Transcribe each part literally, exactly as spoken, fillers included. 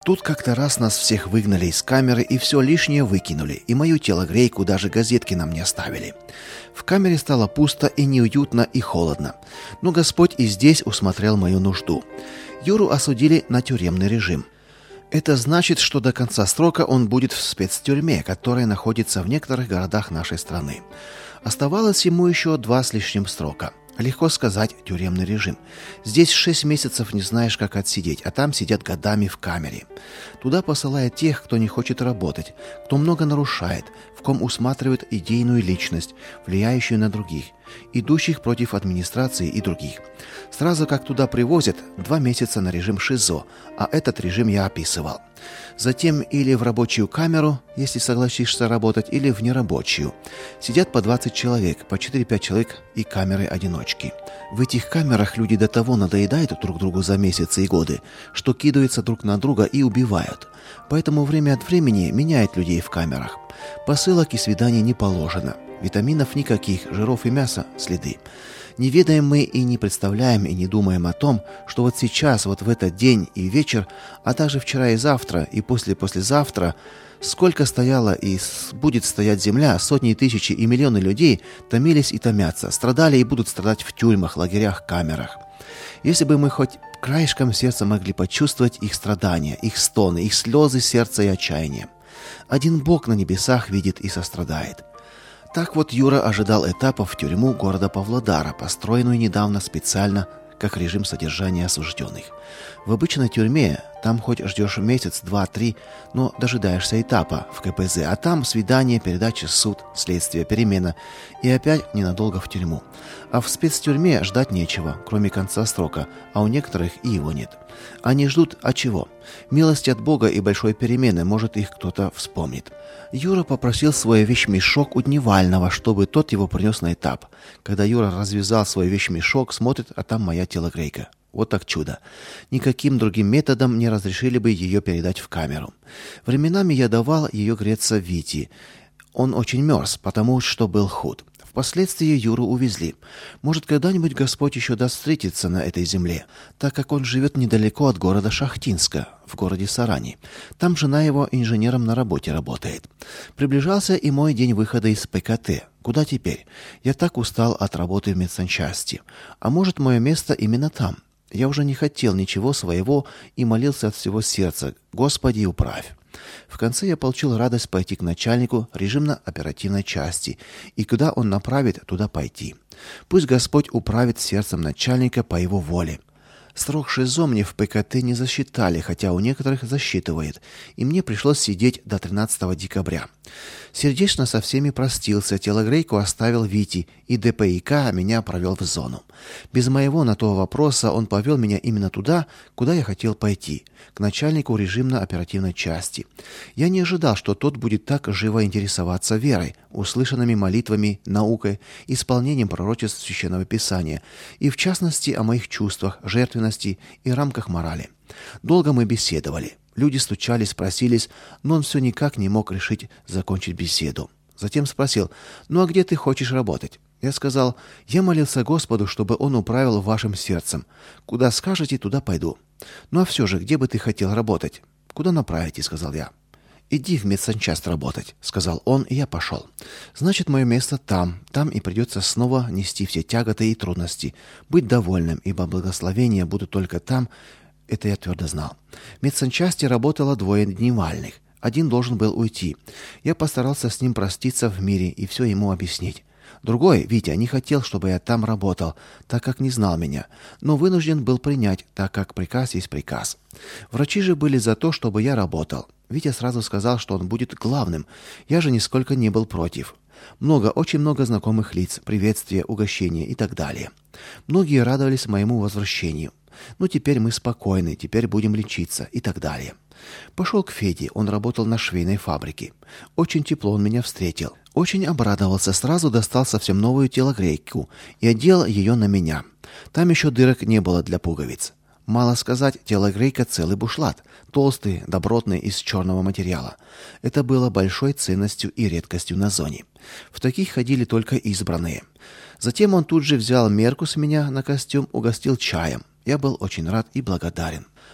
Тут как-то раз нас всех выгнали из камеры и все лишнее выкинули, и мою телогрейку, даже газетки нам не оставили. В камере стало пусто и неуютно, и холодно. Но Господь и здесь усмотрел мою нужду. Юру осудили на тюремный режим. Это значит, что до конца срока он будет в спецтюрьме, которая находится в некоторых городах нашей страны. Оставалось ему еще два с лишним срока. Легко сказать, тюремный режим. Здесь шесть месяцев не знаешь, как отсидеть, а там сидят годами в камере. Туда посылают тех, кто не хочет работать, кто много нарушает, в ком усматривают идейную личность, влияющую на других, идущих против администрации и других. Сразу как туда привозят, два месяца на режим ШИЗО, а этот режим я описывал. Затем или в рабочую камеру, если согласишься работать, или в нерабочую. Сидят по двадцать человек, по четыре-пять человек и камеры-одиночки. В этих камерах люди до того надоедают друг другу за месяцы и годы, что кидаются друг на друга и убивают. Поэтому время от времени меняют людей в камерах. Посылок и свиданий не положено. Витаминов никаких, жиров и мяса следы. Не ведаем мы и не представляем и не думаем о том, что вот сейчас, вот в этот день и вечер, а также вчера и завтра, и после-послезавтра, сколько стояла и будет стоять земля, сотни, тысячи и миллионы людей томились и томятся, страдали и будут страдать в тюрьмах, лагерях, камерах. Если бы мы хоть краешком сердца могли почувствовать их страдания, их стоны, их слезы сердца и отчаяния. Один Бог на небесах видит и сострадает. Так вот Юра ожидал этапа в тюрьму города Павлодара, построенную недавно специально как режим содержания осужденных. В обычной тюрьме там хоть ждешь месяц, два, три, но дожидаешься этапа в ка пэ зэ, а там свидание, передача, суд, следствие, перемена и опять ненадолго в тюрьму. А в спецтюрьме ждать нечего, кроме конца срока, а у некоторых и его нет. Они ждут, а чего? Милость от Бога и большой перемены, может, их кто-то вспомнит. Юра попросил свой вещмешок у Дневального, чтобы тот его принес на этап. Когда Юра развязал свой вещмешок, смотрит, а там моя телогрейка. Вот так чудо. Никаким другим методом не разрешили бы ее передать в камеру. Временами я давал ее греться Вите. Он очень мерз, потому что был худ. Впоследствии Юру увезли. Может, когда-нибудь Господь еще даст встретиться на этой земле, так как он живет недалеко от города Шахтинска, в городе Сарани. Там жена его инженером на работе работает. Приближался и мой день выхода из пэ ка тэ. Куда теперь? Я так устал от работы в медсанчасти. А может, мое место именно там? Я уже не хотел ничего своего и молился от всего сердца: Господи, управь. В конце я получил радость пойти к начальнику режимно-оперативной части, и куда он направит, туда пойти. Пусть Господь управит сердцем начальника по его воле. Срок ШИЗО мне в пэ ка тэ не засчитали, хотя у некоторых засчитывает, и мне пришлось сидеть до тринадцатого декабря. Сердечно со всеми простился, телогрейку оставил Вите, и дэ пэ и ка меня провел в зону. Без моего на то вопроса он повел меня именно туда, куда я хотел пойти, к начальнику режимно-оперативной части. Я не ожидал, что тот будет так живо интересоваться верой, услышанными молитвами, наукой, исполнением пророчеств Священного Писания, и в частности о моих чувствах, жертвенности и рамках морали. Долго мы беседовали. Люди стучались, просились, но он все никак не мог решить закончить беседу. Затем спросил: «Ну а где ты хочешь работать?» Я сказал: «Я молился Господу, чтобы Он управил вашим сердцем. Куда скажете, туда пойду». «Ну а все же, где бы ты хотел работать?» «Куда направите?» — сказал я. «Иди в медсанчасть работать», — сказал он, и я пошел. «Значит, мое место там. Там и придется снова нести все тяготы и трудности, быть довольным, ибо благословения будут только там». Это я твердо знал. В медсанчасти работало двое дневальных. Один должен был уйти. Я постарался с ним проститься в мире и все ему объяснить. Другой, Витя, не хотел, чтобы я там работал, так как не знал меня, но вынужден был принять, так как приказ есть приказ. Врачи же были за то, чтобы я работал. Витя сразу сказал, что он будет главным. Я же нисколько не был против. Много, очень много знакомых лиц, приветствия, угощения и так далее. Многие радовались моему возвращению. Ну, теперь мы спокойны, теперь будем лечиться и так далее. Пошел к Феде, он работал на швейной фабрике. Очень тепло он меня встретил. Очень обрадовался, сразу достал совсем новую телогрейку и одел ее на меня. Там еще дырок не было для пуговиц. Мало сказать, телогрейка целый бушлат, толстый, добротный, из черного материала. Это было большой ценностью и редкостью на зоне. В таких ходили только избранные. Затем он тут же взял мерку с меня на костюм, угостил чаем. Я был очень рад и благодарен.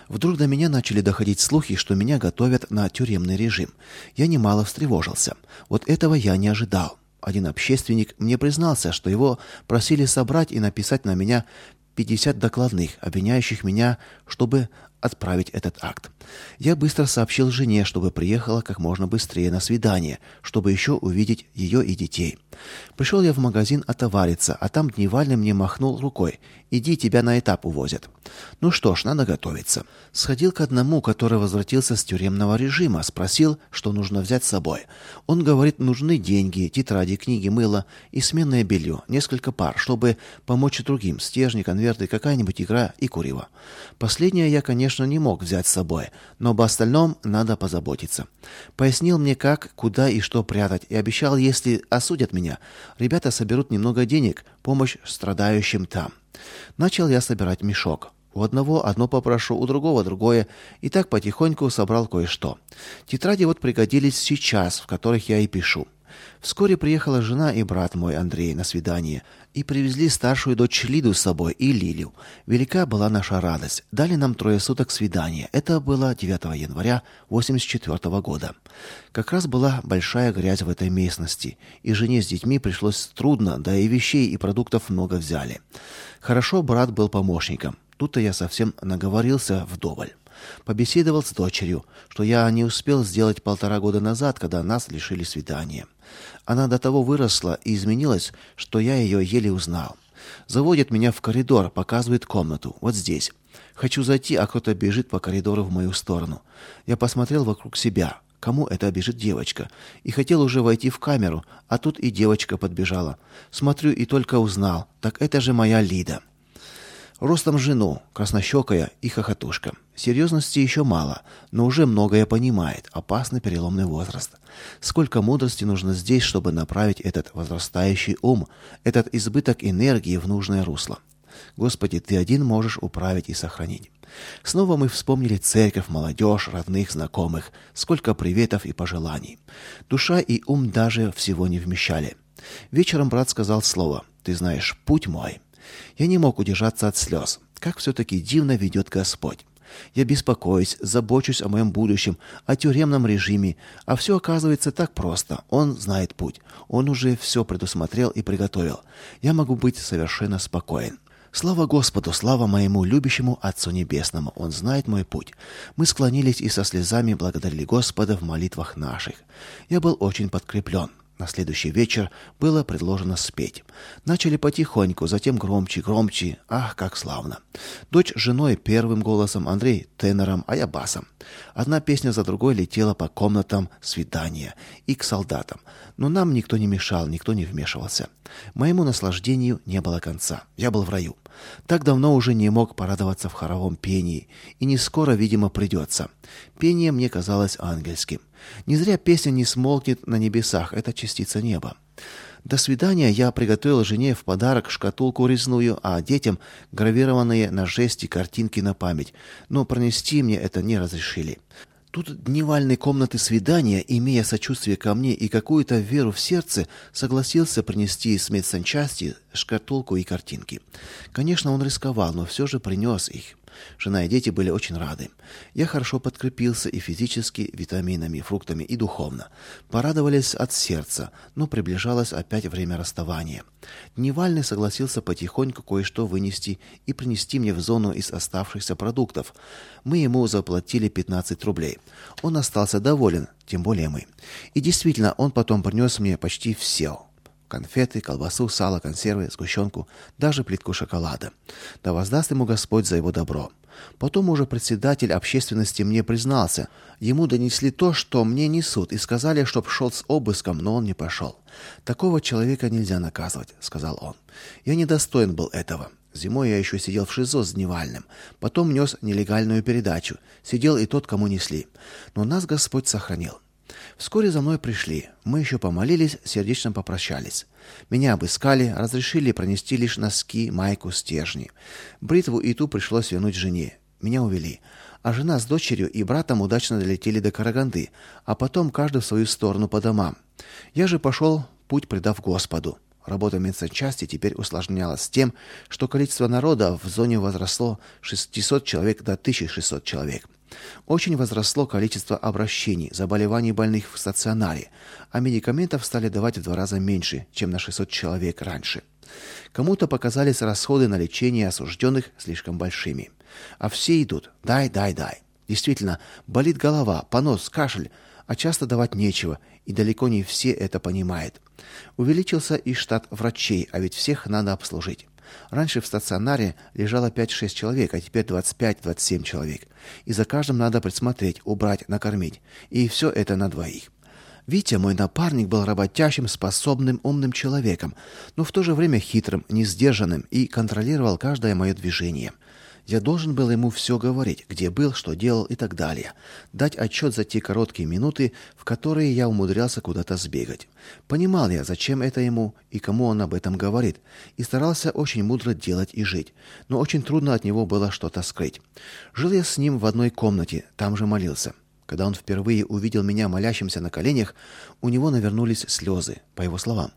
Вдруг до меня начали доходить слухи, что меня готовят на тюремный режим. Я немало встревожился. Вот этого я не ожидал. Один общественник мне признался, что его просили собрать и написать на меня пятьдесят докладных, обвиняющих меня, чтобы отправить этот акт. Я быстро сообщил жене, чтобы приехала как можно быстрее на свидание, чтобы еще увидеть ее и детей. Пришел я в магазин отовариться, а там Дневальный мне махнул рукой. «Иди, тебя на этап увозят». Ну что ж, надо готовиться. Сходил к одному, который возвратился с тюремного режима, спросил, что нужно взять с собой. Он говорит, нужны деньги, тетради, книги, мыло и сменное белье, несколько пар, чтобы помочь другим, стержни, конверты, какая-нибудь игра и куриво. Последнее я, конечно, не мог взять с собой, но об остальном надо позаботиться. Пояснил мне, как, куда и что прятать, и обещал, если осудят меня, ребята соберут немного денег, помощь страдающим там. Начал я собирать мешок. У одного одно попрошу, у другого другое, и так потихоньку собрал кое-что. Тетради вот пригодились сейчас, в которых я и пишу. Вскоре приехала жена и брат мой Андрей на свидание, и привезли старшую дочь Лиду с собой и Лилю. Велика была наша радость. Дали нам трое суток свидания. Это было девятого января восемьдесят четвёртого года. Как раз была большая грязь в этой местности, и жене с детьми пришлось трудно, да и вещей и продуктов много взяли. Хорошо брат был помощником. Тут-то я совсем наговорился вдоволь. Побеседовал с дочерью, что я не успел сделать полтора года назад, когда нас лишили свидания. Она до того выросла и изменилась, что я ее еле узнал. Заводит меня в коридор, показывает комнату, вот здесь. Хочу зайти, а кто-то бежит по коридору в мою сторону. Я посмотрел вокруг себя. Кому это бежит девочка? И хотел уже войти в камеру, а тут и девочка подбежала. Смотрю и только узнал. Так это же моя Лида. Ростом жену, краснощекая и хохотушка. Серьезности еще мало, но уже многое понимает. Опасный переломный возраст. Сколько мудрости нужно здесь, чтобы направить этот возрастающий ум, этот избыток энергии в нужное русло. Господи, Ты один можешь управить и сохранить. Снова мы вспомнили церковь, молодежь, родных, знакомых. Сколько приветов и пожеланий. Душа и ум даже всего не вмещали. Вечером брат сказал слово: «Ты знаешь, путь мой». Я не мог удержаться от слез. Как все-таки дивно ведет Господь. Я беспокоюсь, забочусь о моем будущем, о тюремном режиме, а все оказывается так просто. Он знает путь. Он уже все предусмотрел и приготовил. Я могу быть совершенно спокоен. Слава Господу, слава моему любящему Отцу Небесному. Он знает мой путь. Мы склонились и со слезами благодарили Господа в молитвах наших. Я был очень подкреплен. На следующий вечер было предложено спеть. Начали потихоньку, затем громче, громче. Ах, как славно. Дочь с женой первым голосом, Андрей тенором, а я басом. Одна песня за другой летела по комнатам свидания и к солдатам. Но нам никто не мешал, никто не вмешивался. Моему наслаждению не было конца. Я был в раю. Так давно уже не мог порадоваться в хоровом пении. И не скоро, видимо, придется. Пение мне казалось ангельским. Не зря песня не смолкнет на небесах. Это частица неба. До свидания я приготовил жене в подарок шкатулку резную, а детям гравированные на жести картинки на память. Но пронести мне это не разрешили. Тут Дневальный комнаты свидания, имея сочувствие ко мне и какую-то веру в сердце, согласился принести из медсанчасти шкатулку и картинки. Конечно, он рисковал, но все же принес их. Жена и дети были очень рады. Я хорошо подкрепился и физически витаминами, фруктами, и духовно. Порадовались от сердца, но приближалось опять время расставания. Дневальный согласился потихоньку кое-что вынести и принести мне в зону из оставшихся продуктов. Мы ему заплатили пятнадцать рублей. Он остался доволен, тем более мы. И действительно, он потом принес мне почти все. Конфеты, колбасу, сало, консервы, сгущенку, даже плитку шоколада. Да воздаст ему Господь за его добро. Потом уже председатель общественности мне признался. Ему донесли то, что мне несут, и сказали, чтоб шел с обыском, но он не пошел. «Такого человека нельзя наказывать», — сказал он. «Я недостоин был этого. Зимой я еще сидел в ШИЗО с Дневальным. Потом нес нелегальную передачу. Сидел и тот, кому несли. Но нас Господь сохранил. Вскоре за мной пришли. Мы еще помолились, сердечно попрощались. Меня обыскали, разрешили пронести лишь носки, майку, стержни. Бритву и ту пришлось вернуть жене. Меня увели. А жена с дочерью и братом удачно долетели до Караганды, а потом каждый в свою сторону по домам. Я же пошел путь, предав Господу. Работа медсанчасти теперь усложнялась тем, что количество народа в зоне возросло с шестисот человек до тысячи шестисот человек. Очень возросло количество обращений, заболеваний больных в стационаре, а медикаментов стали давать в два раза меньше, чем на шестьсот человек раньше. Кому-то показались расходы на лечение осужденных слишком большими. А все идут: дай, дай, дай. Действительно, болит голова, понос, кашель, а часто давать нечего, и далеко не все это понимают. Увеличился и штат врачей, а ведь всех надо обслужить. Раньше в стационаре лежало пять-шесть человек, а теперь двадцать пять - двадцать семь человек. И за каждым надо присмотреть, убрать, накормить. И все это на двоих. Витя, мой напарник, был работящим, способным, умным человеком, но в то же время хитрым, несдержанным и контролировал каждое мое движение. Я должен был ему все говорить, где был, что делал и так далее. Дать отчет за те короткие минуты, в которые я умудрялся куда-то сбегать. Понимал я, зачем это ему и кому он об этом говорит, и старался очень мудро делать и жить, но очень трудно от него было что-то скрыть. Жил я с ним в одной комнате, там же молился. Когда он впервые увидел меня молящимся на коленях, у него навернулись слезы, по его словам.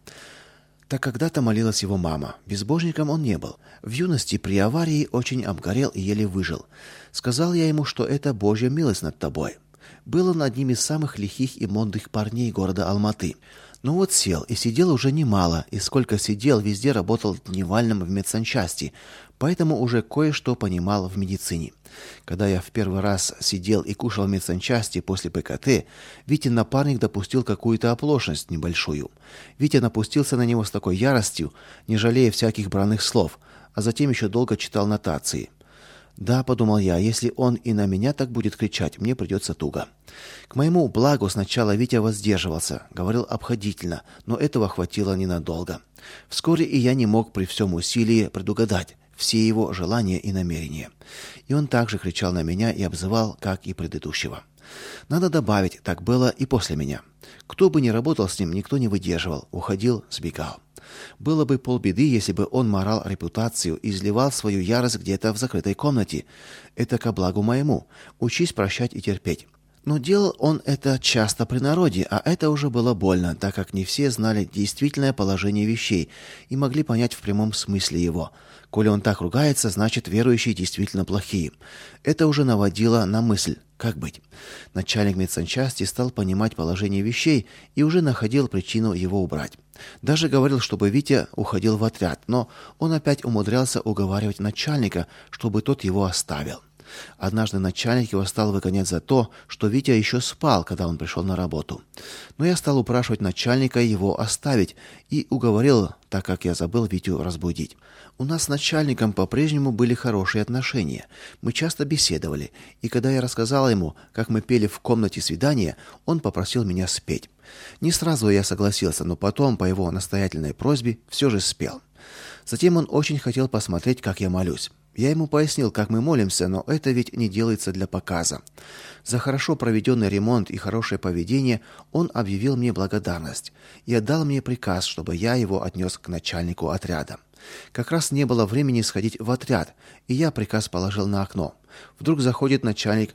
Так когда-то молилась его мама. Безбожником он не был. В юности при аварии очень обгорел и еле выжил. Сказал я ему, что это Божья милость над тобой. Был он одним из самых лихих и модных парней города Алматы. Ну вот сел, и сидел уже немало, и сколько сидел, везде работал дневальным в медсанчасти, поэтому уже кое-что понимал в медицине. Когда я в первый раз сидел и кушал в медсанчасти после ПКТ, Витин напарник допустил какую-то оплошность небольшую. Витя напустился на него с такой яростью, не жалея всяких бранных слов, а затем еще долго читал нотации. Да, подумал я, если он и на меня так будет кричать, мне придется туго. К моему благу сначала Витя воздерживался, говорил обходительно, но этого хватило ненадолго. Вскоре и я не мог при всем усилии предугадать все его желания и намерения. И он также кричал на меня и обзывал, как и предыдущего. Надо добавить, так было и после меня. Кто бы ни работал с ним, никто не выдерживал, уходил, сбегал. Было бы полбеды, если бы он морал репутацию и изливал свою ярость где-то в закрытой комнате. Это ко благу моему. Учись прощать и терпеть. Но делал он это часто при народе, а это уже было больно, так как не все знали действительное положение вещей и могли понять в прямом смысле его. Коли он так ругается, значит, верующие действительно плохие. Это уже наводило на мысль, как быть. Начальник медсанчасти стал понимать положение вещей и уже находил причину его убрать. Даже говорил, чтобы Витя уходил в отряд, но он опять умудрялся уговаривать начальника, чтобы тот его оставил. Однажды начальник его стал выгонять за то, что Витя еще спал, когда он пришел на работу. Но я стал упрашивать начальника его оставить и уговорил, так как я забыл Витю разбудить. У нас с начальником по-прежнему были хорошие отношения. Мы часто беседовали, и когда я рассказал ему, как мы пели в комнате свидания, он попросил меня спеть. Не сразу я согласился, но потом, по его настоятельной просьбе, все же спел. Затем он очень хотел посмотреть, как я молюсь. Я ему пояснил, как мы молимся, но это ведь не делается для показа. За хорошо проведенный ремонт и хорошее поведение он объявил мне благодарность и отдал мне приказ, чтобы я его отнес к начальнику отряда. Как раз не было времени сходить в отряд, и я приказ положил на окно. Вдруг заходит начальник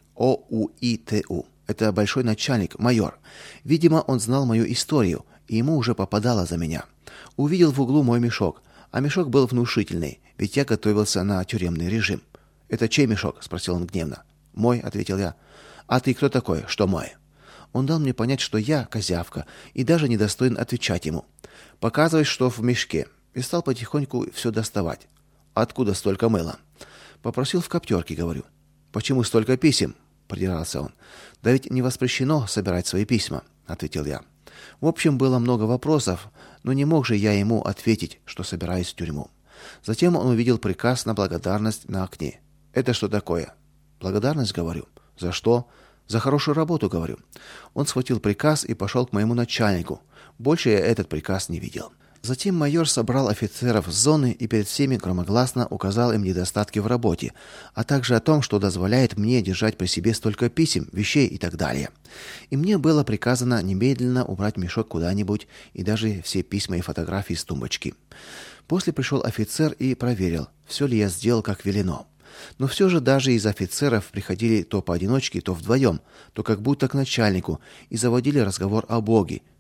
ОУИТУ. Это большой начальник, майор. Видимо, он знал мою историю, и ему уже попадало за меня. Увидел в углу мой мешок, а мешок был внушительный, ведь я готовился на тюремный режим. «Это чей мешок?» – спросил он гневно. «Мой», – ответил я. «А ты кто такой, что мой?» Он дал мне понять, что я козявка, и даже не достоин отвечать ему. «Показывай, что в мешке», и стал потихоньку все доставать. «Откуда столько мыла?» «Попросил в коптерке», — говорю. «Почему столько писем?» — придирался он. «Да ведь не воспрещено собирать свои письма», — ответил я. В общем, было много вопросов, но не мог же я ему ответить, что собираюсь в тюрьму. Затем он увидел приказ на благодарность на окне. «Это что такое?» «Благодарность», — говорю. «За что?» «За хорошую работу», — говорю. Он схватил приказ и пошел к моему начальнику. Больше я этот приказ не видел. Затем майор собрал офицеров с зоны и перед всеми громогласно указал им недостатки в работе, а также о том, что дозволяет мне держать при себе столько писем, вещей и так далее. И мне было приказано немедленно убрать мешок куда-нибудь и даже все письма и фотографии с тумбочки. После пришел офицер и проверил, все ли я сделал как велено. Но все же даже из офицеров приходили то поодиночке, то вдвоем, то как будто к начальнику и заводили разговор о Боге,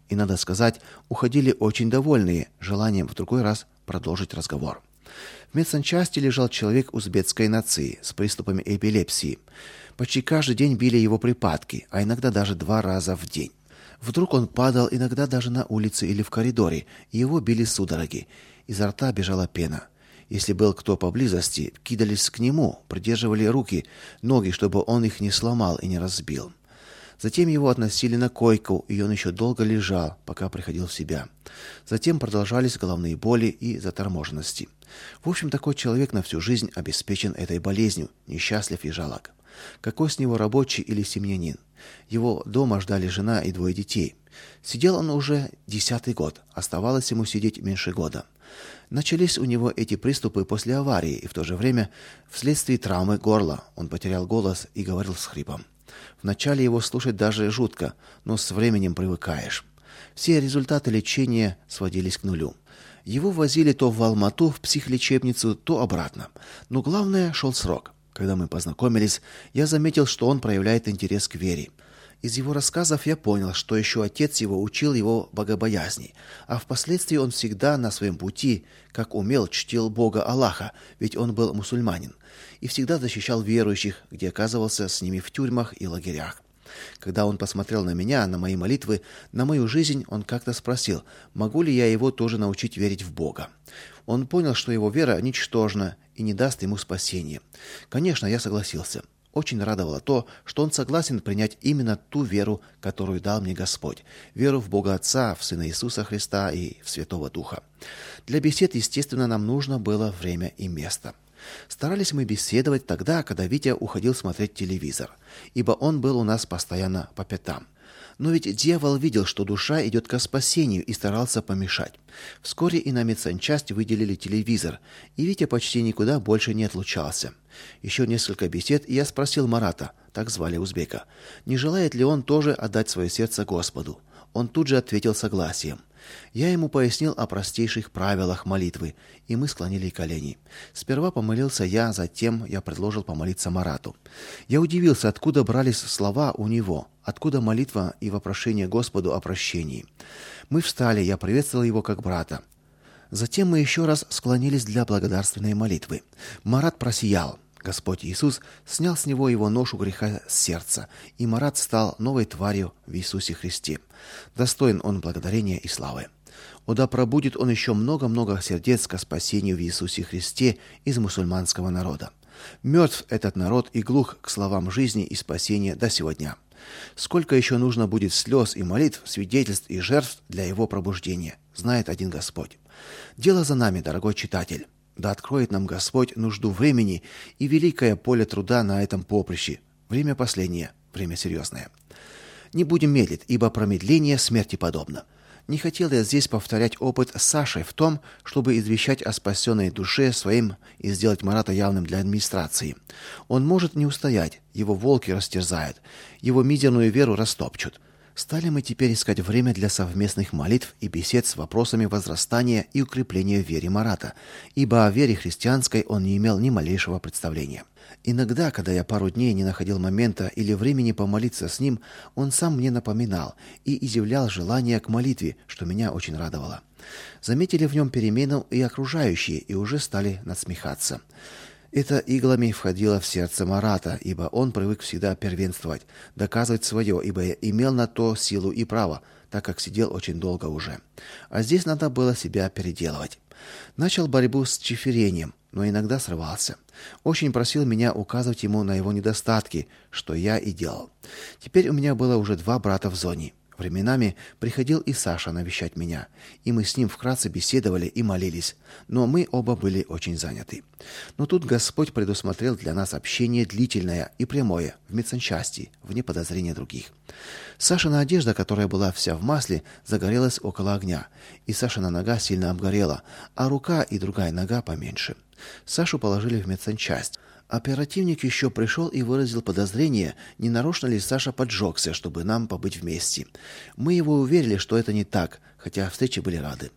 И, надо сказать, уходили очень довольные, желанием в другой раз продолжить разговор. В медсанчасти лежал человек узбекской нации с приступами эпилепсии. Почти каждый день били его припадки, а иногда даже два раза в день. Вдруг он падал, иногда даже на улице или в коридоре, и его били судороги. Изо рта бежала пена. Если был кто поблизости, кидались к нему, придерживали руки, ноги, чтобы он их не сломал и не разбил. Затем его относили на койку, и он еще долго лежал, пока приходил в себя. Затем продолжались головные боли и заторможенности. В общем, такой человек на всю жизнь обеспечен этой болезнью, несчастлив и жалок. Какой с него рабочий или семьянин? Его дома ждали жена и двое детей. Сидел он уже десятый год, оставалось ему сидеть меньше года. Начались у него эти приступы после аварии, и в то же время вследствие травмы горла. Он потерял голос и говорил с хрипом. Вначале его слушать даже жутко, но с временем привыкаешь. Все результаты лечения сводились к нулю. Его возили то в Алмату в психлечебницу, то обратно. Но главное, шел срок. Когда мы познакомились, я заметил, что он проявляет интерес к вере. Из его рассказов я понял, что еще отец его учил его богобоязни, а впоследствии он всегда на своем пути, как умел, чтил Бога Аллаха, ведь он был мусульманин, и всегда защищал верующих, где оказывался с ними в тюрьмах и лагерях. Когда он посмотрел на меня, на мои молитвы, на мою жизнь, он как-то спросил, могу ли я его тоже научить верить в Бога. Он понял, что его вера ничтожна и не даст ему спасения. Конечно, я согласился. Очень радовало то, что он согласен принять именно ту веру, которую дал мне Господь, веру в Бога Отца, в Сына Иисуса Христа и в Святого Духа. Для бесед, естественно, нам нужно было время и место. Старались мы беседовать тогда, когда Витя уходил смотреть телевизор, ибо он был у нас постоянно по пятам. Но ведь дьявол видел, что душа идет ко спасению, и старался помешать. Вскоре и на медсанчасть выделили телевизор, и Витя почти никуда больше не отлучался. Еще несколько бесед, и я спросил Марата, так звали узбека, не желает ли он тоже отдать свое сердце Господу. Он тут же ответил согласием. Я ему пояснил о простейших правилах молитвы, и мы склонили колени. Сперва помолился я, затем я предложил помолиться Марату. Я удивился, откуда брались слова у него, откуда молитва и вопрошение Господу о прощении. Мы встали, я приветствовал его как брата. Затем мы еще раз склонились для благодарственной молитвы. Марат просиял. Господь Иисус снял с него его ношу греха с сердца, и Марат стал новой тварью в Иисусе Христе. Достоин он благодарения и славы. О, да пробудит он еще много-много сердец ко спасению в Иисусе Христе из мусульманского народа. Мертв этот народ и глух к словам жизни и спасения до сегодня. Сколько еще нужно будет слез и молитв, свидетельств и жертв для его пробуждения, знает один Господь. Дело за нами, дорогой читатель. Да откроет нам Господь нужду времени и великое поле труда на этом поприще. Время последнее, время серьезное. Не будем медлить, ибо промедление смерти подобно. Не хотел я здесь повторять опыт с Сашей в том, чтобы извещать о спасенной душе своим и сделать Марата явным для администрации. Он может не устоять, его волки растерзают, его мизерную веру растопчут. Стали мы теперь искать время для совместных молитв и бесед с вопросами возрастания и укрепления в вере Марата, ибо о вере христианской он не имел ни малейшего представления. Иногда, когда я пару дней не находил момента или времени помолиться с ним, он сам мне напоминал и изъявлял желание к молитве, что меня очень радовало. Заметили в нем перемену и окружающие, и уже стали насмехаться. Это иглами входило в сердце Марата, ибо он привык всегда первенствовать, доказывать свое, ибо имел на то силу и право, так как сидел очень долго уже. А здесь надо было себя переделывать. Начал борьбу с чифирением, но иногда срывался. Очень просил меня указывать ему на его недостатки, что я и делал. Теперь у меня было уже два брата в зоне. Временами приходил и Саша навещать меня, и мы с ним вкратце беседовали и молились, но мы оба были очень заняты. Но тут Господь предусмотрел для нас общение длительное и прямое в медсанчасти, вне подозрения других. Сашина одежда, которая была вся в масле, загорелась около огня, и Сашина нога сильно обгорела, а рука и другая нога поменьше. Сашу положили в медсанчасть. Оперативник еще пришел и выразил подозрение, не нарочно ли Саша поджегся, чтобы нам побыть вместе. Мы его уверили, что это не так, хотя встрече были рады.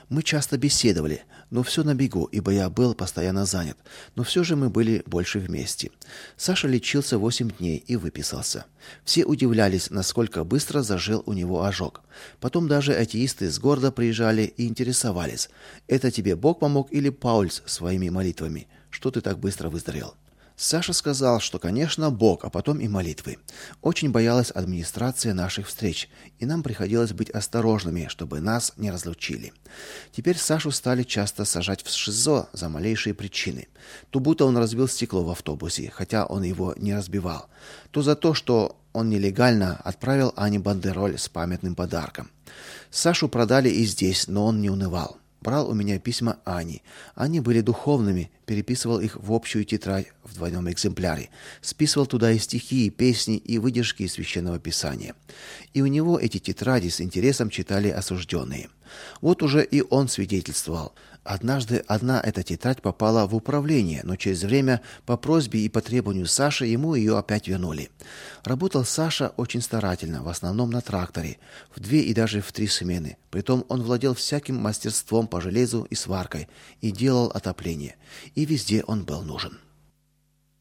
Мы часто беседовали, но все на бегу, ибо я был постоянно занят. Но все же мы были больше вместе. Саша лечился восемь дней и выписался. Все удивлялись, насколько быстро зажил у него ожог. Потом даже атеисты с города приезжали и интересовались: это тебе Бог помог или Паульс своими молитвами? Что ты так быстро выздоровел? Саша сказал, что, конечно, Бог, а потом и молитвы. Очень боялась администрация наших встреч, и нам приходилось быть осторожными, чтобы нас не разлучили. Теперь Сашу стали часто сажать в ШИЗО за малейшие причины. То будто он разбил стекло в автобусе, хотя он его не разбивал, то за то, что он нелегально отправил Ане бандероль с памятным подарком. Сашу продали и здесь, но он не унывал. Брал у меня письма Ани. Они были духовными, переписывал их в общую тетрадь в двойном экземпляре, списывал туда и стихи, и песни, и выдержки из Священного Писания. И у него эти тетради с интересом читали осужденные. Вот уже и он свидетельствовал. Однажды одна эта тетрадь попала в управление, но через время по просьбе и по требованию Саши ему ее опять вернули. Работал Саша очень старательно, в основном на тракторе, в две и даже в три смены. Притом он владел всяким мастерством по железу и сваркой и делал отопление. И везде он был нужен.